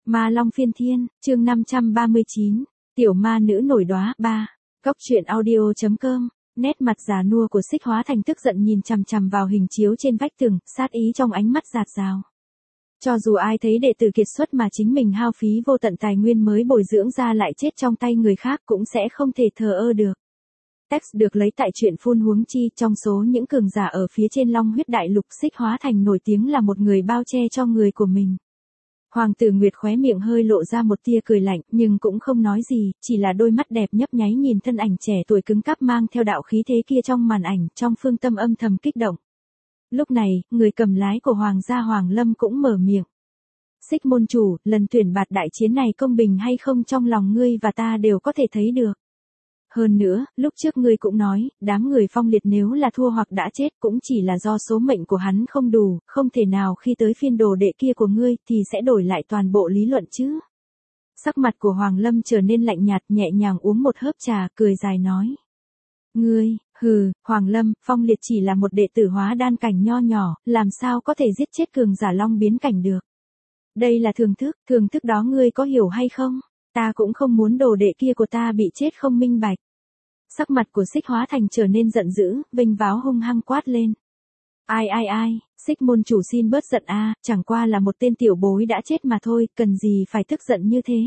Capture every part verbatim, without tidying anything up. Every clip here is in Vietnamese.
Ma Long Phiên Thiên, chương năm trăm ba mươi chín, tiểu ma nữ nổi đóa, ba. Góc truyện audio.com, nét mặt già nua của Xích Hóa Thành tức giận nhìn chằm chằm vào hình chiếu trên vách tường, sát ý trong ánh mắt rạt rào. Cho dù ai thấy đệ tử kiệt xuất mà chính mình hao phí vô tận tài nguyên mới bồi dưỡng ra lại chết trong tay người khác cũng sẽ không thể thờ ơ được. Text được lấy tại truyện phun huống chi, trong số những cường giả ở phía trên Long Huyết Đại Lục, Xích Hóa Thành nổi tiếng là một người bao che cho người của mình. Hoàng tử Nguyệt khóe miệng hơi lộ ra một tia cười lạnh, nhưng cũng không nói gì, chỉ là đôi mắt đẹp nhấp nháy nhìn thân ảnh trẻ tuổi cứng cáp mang theo đạo khí thế kia trong màn ảnh, trong phương tâm âm thầm kích động. Lúc này, người cầm lái của Hoàng gia Hoàng Lâm cũng mở miệng. Xích môn chủ, lần tuyển bạt đại chiến này công bình hay không trong lòng ngươi và ta đều có thể thấy được. Hơn nữa, lúc trước ngươi cũng nói, đám người Phong Liệt nếu là thua hoặc đã chết cũng chỉ là do số mệnh của hắn không đủ, không thể nào khi tới phiên đồ đệ kia của ngươi thì sẽ đổi lại toàn bộ lý luận chứ. Sắc mặt của Hoàng Lâm trở nên lạnh nhạt, nhẹ nhàng uống một hớp trà, cười dài nói. Ngươi, hừ, Hoàng Lâm, Phong Liệt chỉ là một đệ tử hóa đan cảnh nho nhỏ, làm sao có thể giết chết cường giả long biến cảnh được. Đây là thường thức, thường thức đó ngươi có hiểu hay không? Ta cũng không muốn đồ đệ kia của ta bị chết không minh bạch. Sắc mặt của Xích Hóa Thành trở nên giận dữ, vênh váo hung hăng quát lên. Ai ai ai, Xích môn chủ xin bớt giận a, chẳng qua là một tên tiểu bối đã chết mà thôi, cần gì phải tức giận như thế.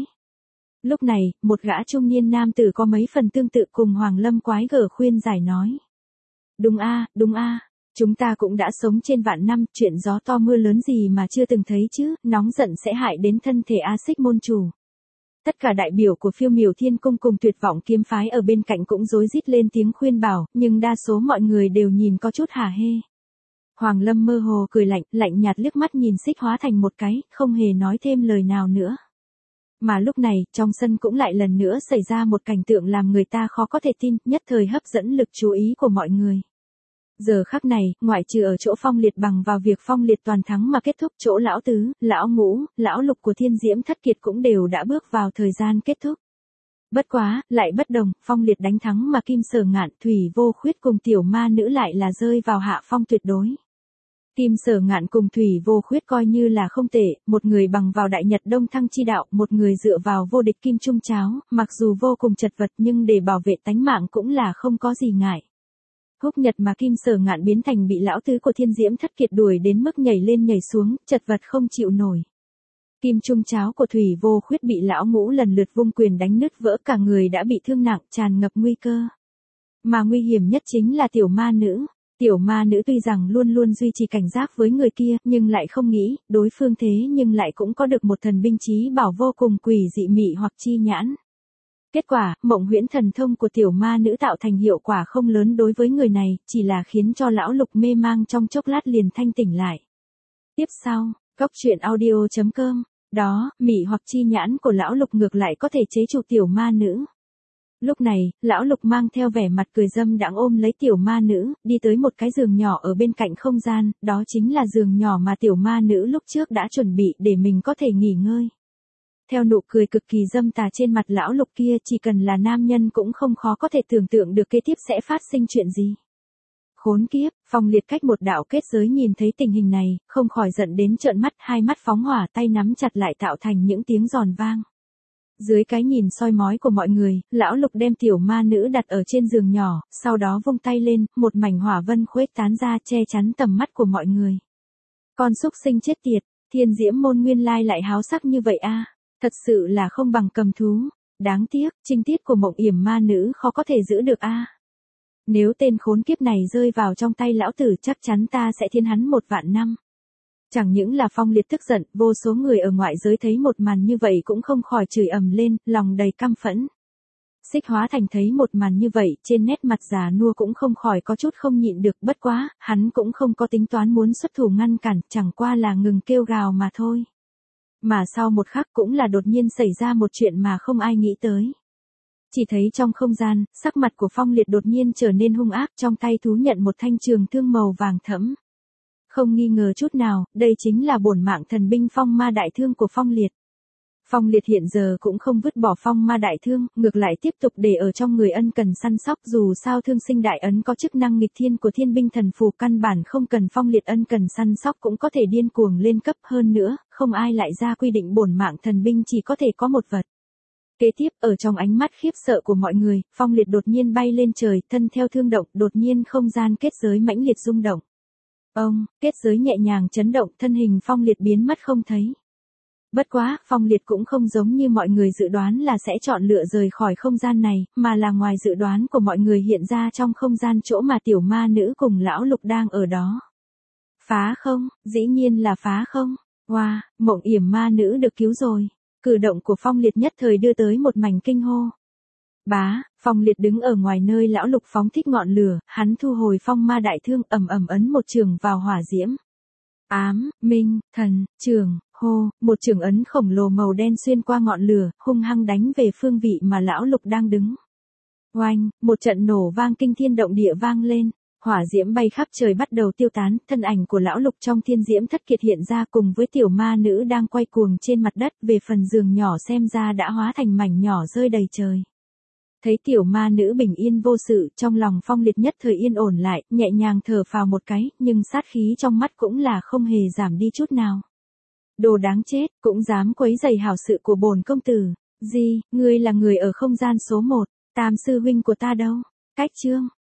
Lúc này, một gã trung niên nam tử có mấy phần tương tự cùng Hoàng Lâm quái gở khuyên giải nói. Đúng a, đúng a, chúng ta cũng đã sống trên vạn năm, chuyện gió to mưa lớn gì mà chưa từng thấy chứ, nóng giận sẽ hại đến thân thể a Xích môn chủ. Tất cả đại biểu của Phiêu Miểu Thiên Cung cùng Tuyệt Vọng Kiếm Phái ở bên cạnh cũng rối rít lên tiếng khuyên bảo, nhưng đa số mọi người đều nhìn có chút hả hê. Hoàng Lâm mơ hồ cười lạnh, lạnh nhạt liếc mắt nhìn Xích Hóa Thành một cái, không hề nói thêm lời nào nữa. Mà lúc này, trong sân cũng lại lần nữa xảy ra một cảnh tượng làm người ta khó có thể tin, nhất thời hấp dẫn lực chú ý của mọi người. Giờ khắc này, ngoại trừ ở chỗ Phong Liệt bằng vào việc Phong Liệt toàn thắng mà kết thúc, chỗ lão tứ, lão ngũ, lão lục của Thiên Diễm Thất Kiệt cũng đều đã bước vào thời gian kết thúc. Bất quá, lại bất đồng, Phong Liệt đánh thắng mà Kim Sở Ngạn, Thủy Vô Khuyết cùng tiểu ma nữ lại là rơi vào hạ phong tuyệt đối. Kim Sở Ngạn cùng Thủy Vô Khuyết coi như là không tệ, một người bằng vào Đại Nhật Đông Thăng chi đạo, một người dựa vào vô địch Kim Trung Cháo, mặc dù vô cùng chật vật nhưng để bảo vệ tánh mạng cũng là không có gì ngại. Húc nhật mà Kim Sở Ngạn biến thành bị lão tứ của Thiên Diễm Thất Kiệt đuổi đến mức nhảy lên nhảy xuống, chật vật không chịu nổi. Kim Trung Cháo của Thủy Vô Khuyết bị lão ngũ lần lượt vung quyền đánh nứt vỡ, cả người đã bị thương nặng, tràn ngập nguy cơ. Mà nguy hiểm nhất chính là tiểu ma nữ. Tiểu ma nữ tuy rằng luôn luôn duy trì cảnh giác với người kia, nhưng lại không nghĩ, đối phương thế nhưng lại cũng có được một thần binh chí bảo vô cùng quỷ dị mị hoặc chi nhãn. Kết quả, mộng huyễn thần thông của tiểu ma nữ tạo thành hiệu quả không lớn đối với người này, chỉ là khiến cho lão lục mê mang trong chốc lát liền thanh tỉnh lại. Tiếp sau, góc truyện audio.com, đó, mị hoặc chi nhãn của lão lục ngược lại có thể chế trụ tiểu ma nữ. Lúc này, lão lục mang theo vẻ mặt cười dâm đãng ôm lấy tiểu ma nữ, đi tới một cái giường nhỏ ở bên cạnh không gian, đó chính là giường nhỏ mà tiểu ma nữ lúc trước đã chuẩn bị để mình có thể nghỉ ngơi. Theo nụ cười cực kỳ dâm tà trên mặt lão lục kia, chỉ cần là nam nhân cũng không khó có thể tưởng tượng được kế tiếp sẽ phát sinh chuyện gì. Khốn kiếp, Phong Liệt cách một đạo kết giới nhìn thấy tình hình này, không khỏi giận đến trợn mắt, hai mắt phóng hỏa, tay nắm chặt lại tạo thành những tiếng giòn vang. Dưới cái nhìn soi mói của mọi người, lão lục đem tiểu ma nữ đặt ở trên giường nhỏ, sau đó vung tay lên, một mảnh hỏa vân khuếch tán ra che chắn tầm mắt của mọi người. Con súc sinh chết tiệt, Thiên Diễm môn nguyên lai lại háo sắc như vậy a. Thật sự là không bằng cầm thú, đáng tiếc, trinh tiết của mộng yểm ma nữ khó có thể giữ được a. Nếu tên khốn kiếp này rơi vào trong tay lão tử chắc chắn ta sẽ thiên hắn một vạn năm. Chẳng những là Phong Liệt tức giận, vô số người ở ngoại giới thấy một màn như vậy cũng không khỏi chửi ầm lên, lòng đầy căm phẫn. Xích Hóa Thành thấy một màn như vậy, trên nét mặt già nua cũng không khỏi có chút không nhịn được, bất quá, hắn cũng không có tính toán muốn xuất thủ ngăn cản, chẳng qua là ngừng kêu gào mà thôi. Mà sau một khắc cũng là đột nhiên xảy ra một chuyện mà không ai nghĩ tới. Chỉ thấy trong không gian, sắc mặt của Phong Liệt đột nhiên trở nên hung ác, trong tay thú nhận một thanh trường thương màu vàng thẫm. Không nghi ngờ chút nào, đây chính là bổn mạng thần binh Phong Ma Đại Thương của Phong Liệt. Phong Liệt hiện giờ cũng không vứt bỏ phong ma đại thương, ngược lại tiếp tục để ở trong người ân cần săn sóc, dù sao thương sinh đại ấn có chức năng nghịch thiên của thiên binh thần phù, căn bản không cần Phong Liệt ân cần săn sóc cũng có thể điên cuồng lên cấp, hơn nữa, không ai lại ra quy định bổn mạng thần binh chỉ có thể có một vật. Kế tiếp, ở trong ánh mắt khiếp sợ của mọi người, Phong Liệt đột nhiên bay lên trời, thân theo thương động, đột nhiên không gian kết giới mãnh liệt rung động. Ông, kết giới nhẹ nhàng chấn động, thân hình Phong Liệt biến mất không thấy. Bất quá, Phong Liệt cũng không giống như mọi người dự đoán là sẽ chọn lựa rời khỏi không gian này, mà là ngoài dự đoán của mọi người hiện ra trong không gian chỗ mà tiểu ma nữ cùng lão lục đang ở đó. Phá không, dĩ nhiên là phá không. Wow, mộng yểm ma nữ được cứu rồi. Cử động của Phong Liệt nhất thời đưa tới một mảnh kinh hô. Bá, Phong Liệt đứng ở ngoài nơi lão lục phóng thích ngọn lửa, hắn thu hồi phong ma đại thương, ầm ầm ấn một trường vào hỏa diễm. Ám, minh, thần, trường, hô, một trường ấn khổng lồ màu đen xuyên qua ngọn lửa, hung hăng đánh về phương vị mà lão lục đang đứng. Oanh, một trận nổ vang kinh thiên động địa vang lên. Hỏa diễm bay khắp trời bắt đầu tiêu tán, thân ảnh của lão lục trong thiên diễm thất kiệt hiện ra cùng với tiểu ma nữ đang quay cuồng trên mặt đất, về phần giường nhỏ xem ra đã hóa thành mảnh nhỏ rơi đầy trời. Thấy tiểu ma nữ bình yên vô sự, trong lòng Phong Liệt nhất thời yên ổn lại, nhẹ nhàng thở phào một cái, nhưng sát khí trong mắt cũng là không hề giảm đi chút nào. Đồ đáng chết, cũng dám quấy rầy hảo sự của bổn công tử. Gì, ngươi là người ở không gian số một, Tam sư huynh của ta đâu? Cách chương